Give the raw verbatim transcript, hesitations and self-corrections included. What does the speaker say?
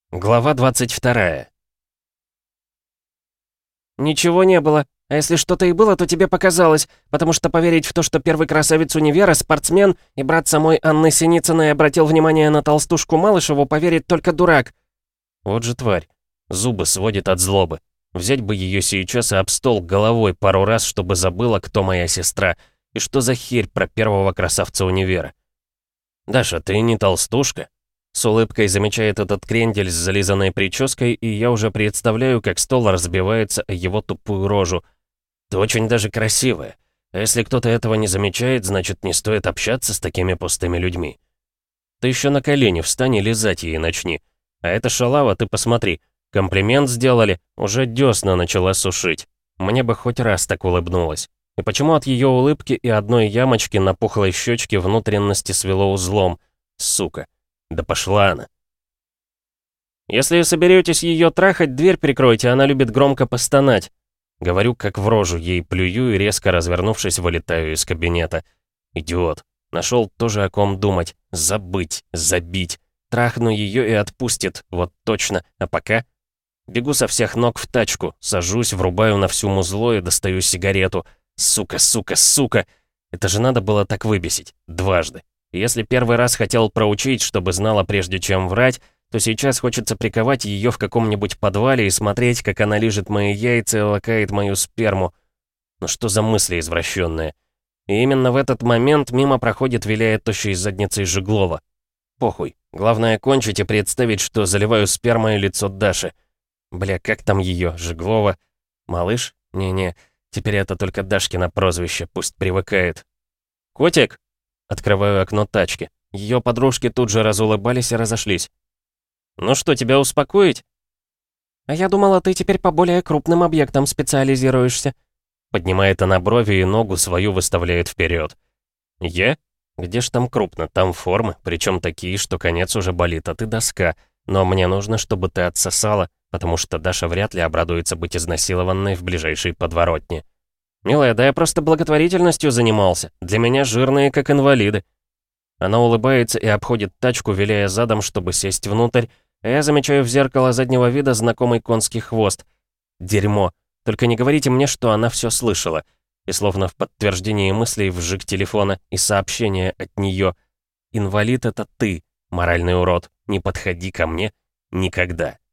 Глава двадцать вторая. «Ничего не было. А если что-то и было, то тебе показалось, потому что поверить в то, что первый красавец универа, спортсмен и брат самой Анны Синицыной обратил внимание на толстушку Малышеву, поверит только дурак». Вот же тварь. Зубы сводит от злобы. Взять бы ее сейчас и об стол головой пару раз, чтобы забыла, кто моя сестра, и что за херь про первого красавца универа. «Даша, ты не толстушка?» С улыбкой замечает этот крендель с зализанной прической, и я уже представляю, как стол разбивается о его тупую рожу. «Ты очень даже красивая. А если кто-то этого не замечает, значит, не стоит общаться с такими пустыми людьми. Ты еще на колени встань и лизать ей начни. А эта шалава, ты посмотри, комплимент сделали, уже десна начала сушить. Мне бы хоть раз так улыбнулась. И почему от ее улыбки и одной ямочки на пухлой щечке внутренности свело узлом? Сука. Да пошла она. «Если соберетесь ее трахать, дверь прикройте, она любит громко постонать». Говорю, как в рожу ей плюю и, резко развернувшись, вылетаю из кабинета. Идиот. Нашел тоже о ком думать. Забыть, забить. Трахну ее и отпустит, вот точно. А пока... Бегу со всех ног в тачку, сажусь, врубаю на всю музло и достаю сигарету. Сука, сука, сука. Это же надо было так выбесить. Дважды. Если первый раз хотел проучить, чтобы знала, прежде чем врать, то сейчас хочется приковать ее в каком-нибудь подвале и смотреть, как она лижет мои яйца и лакает мою сперму. Ну что за мысли извращенные? И именно в этот момент мимо проходит, виляя тощей задницей Жеглова. Похуй. Главное кончить и представить, что заливаю спермой лицо Даши. Бля, как там ее, Жеглова? Малыш? Не-не, теперь это только Дашкино прозвище, пусть привыкает. «Котик?» Открываю окно тачки. Ее подружки тут же разулыбались и разошлись. «Ну что, тебя успокоить?» «А я думала, ты теперь по более крупным объектам специализируешься». Поднимает она брови и ногу свою выставляет вперед. «Я? Где ж там крупно? Там формы, причем такие, что конец уже болит, а ты доска. Но мне нужно, чтобы ты отсосала, потому что Даша вряд ли обрадуется быть изнасилованной в ближайшей подворотне». «Милая, да я просто благотворительностью занимался. Для меня жирные, как инвалиды». Она улыбается и обходит тачку, виляя задом, чтобы сесть внутрь, а я замечаю в зеркало заднего вида знакомый конский хвост. Дерьмо. Только не говорите мне, что она все слышала. И словно в подтверждении мыслей вжиг телефона и сообщение от нее. «Инвалид — это ты, моральный урод. Не подходи ко мне. Никогда».